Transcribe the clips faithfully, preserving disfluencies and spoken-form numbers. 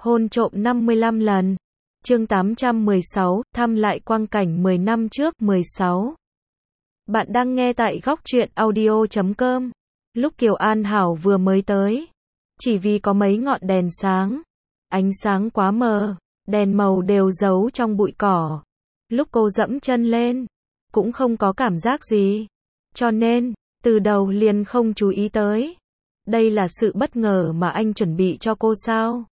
Hôn trộm năm mươi lăm lần. Chương tám trăm mười sáu, thăm lại quang cảnh mười năm trước. mười sáu. Bạn đang nghe tại góc truyện audio chấm com. Lúc Kiều An Hảo vừa mới tới, chỉ vì có mấy ngọn đèn sáng, ánh sáng quá mờ, đèn màu đều giấu trong bụi cỏ. Lúc cô dẫm chân lên, cũng không có cảm giác gì, cho nên, từ đầu liền không chú ý tới. Đây là sự bất ngờ mà anh chuẩn bị cho cô sao?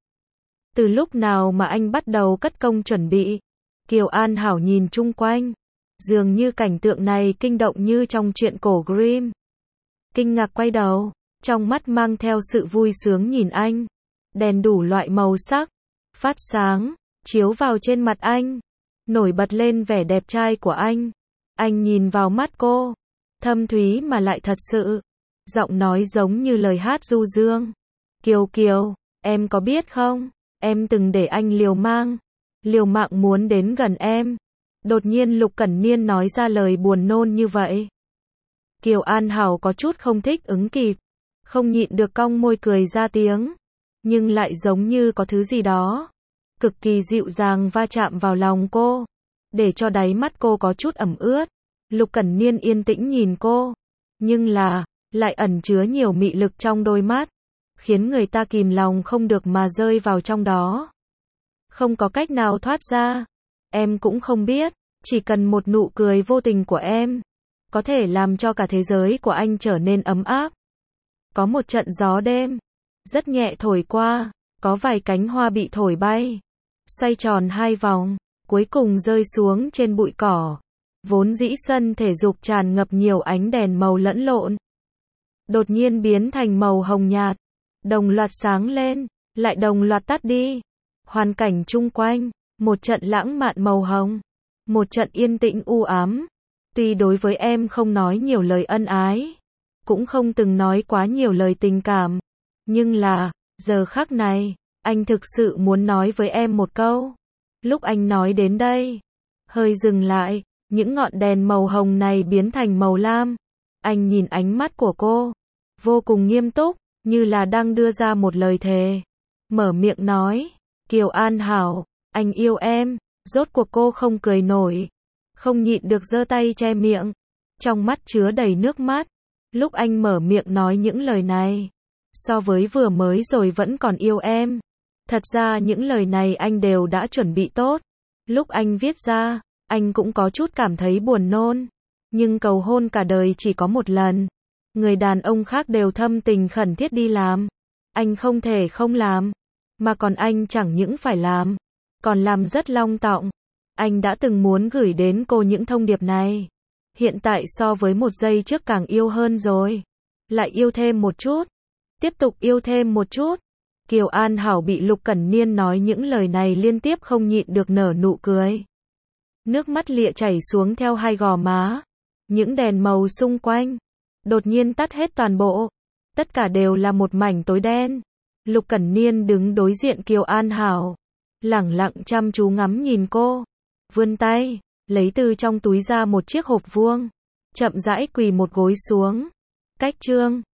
Từ lúc nào mà anh bắt đầu cất công chuẩn bị? Kiều An Hảo nhìn chung quanh, dường như cảnh tượng này kinh động như trong truyện cổ Grimm. Kinh ngạc quay đầu, trong mắt mang theo sự vui sướng nhìn anh. Đèn đủ loại màu sắc, phát sáng, chiếu vào trên mặt anh, nổi bật lên vẻ đẹp trai của anh. Anh nhìn vào mắt cô, thâm thúy mà lại thật sự, giọng nói giống như lời hát du dương. Kiều Kiều, em có biết không, em từng để anh liều mang, liều mạng muốn đến gần em. Đột nhiên Lục Cẩn Niên nói ra lời buồn nôn như vậy. Kiều An Hảo có chút không thích ứng kịp, không nhịn được cong môi cười ra tiếng, nhưng lại giống như có thứ gì đó cực kỳ dịu dàng va chạm vào lòng cô, để cho đáy mắt cô có chút ẩm ướt. Lục Cẩn Niên yên tĩnh nhìn cô, nhưng là, lại ẩn chứa nhiều mị lực trong đôi mắt, khiến người ta kìm lòng không được mà rơi vào trong đó. Không có cách nào thoát ra. Em cũng không biết, chỉ cần một nụ cười vô tình của em, có thể làm cho cả thế giới của anh trở nên ấm áp. Có một trận gió đêm, rất nhẹ thổi qua, có vài cánh hoa bị thổi bay, xoay tròn hai vòng, cuối cùng rơi xuống trên bụi cỏ. Vốn dĩ sân thể dục tràn ngập nhiều ánh đèn màu lẫn lộn, đột nhiên biến thành màu hồng nhạt, đồng loạt sáng lên, lại đồng loạt tắt đi. Hoàn cảnh chung quanh, một trận lãng mạn màu hồng, một trận yên tĩnh u ám. Tuy đối với em không nói nhiều lời ân ái, cũng không từng nói quá nhiều lời tình cảm, nhưng là, giờ khắc này, anh thực sự muốn nói với em một câu. Lúc anh nói đến đây, hơi dừng lại, những ngọn đèn màu hồng này biến thành màu lam. Anh nhìn ánh mắt của cô, vô cùng nghiêm túc, như là đang đưa ra một lời thề. Mở miệng nói, Kiều An Hảo, anh yêu em. Rốt cuộc cô không cười nổi, không nhịn được giơ tay che miệng, trong mắt chứa đầy nước mắt. Lúc anh mở miệng nói những lời này, so với vừa mới rồi vẫn còn yêu em. Thật ra những lời này anh đều đã chuẩn bị tốt. Lúc anh viết ra, anh cũng có chút cảm thấy buồn nôn. Nhưng cầu hôn cả đời chỉ có một lần. Người đàn ông khác đều thâm tình khẩn thiết đi làm. Anh không thể không làm. Mà còn anh chẳng những phải làm, còn làm rất long trọng. Anh đã từng muốn gửi đến cô những thông điệp này. Hiện tại so với một giây trước càng yêu hơn rồi. Lại yêu thêm một chút. Tiếp tục yêu thêm một chút. Kiều An Hảo bị Lục Cẩn Niên nói những lời này liên tiếp không nhịn được nở nụ cười. Nước mắt lịa chảy xuống theo hai gò má. Những đèn màu xung quanh đột nhiên tắt hết toàn bộ. Tất cả đều là một mảnh tối đen. Lục Cẩn Niên đứng đối diện Kiều An Hảo, lẳng lặng chăm chú ngắm nhìn cô, vươn tay, lấy từ trong túi ra một chiếc hộp vuông, chậm rãi quỳ một gối xuống. Cách chương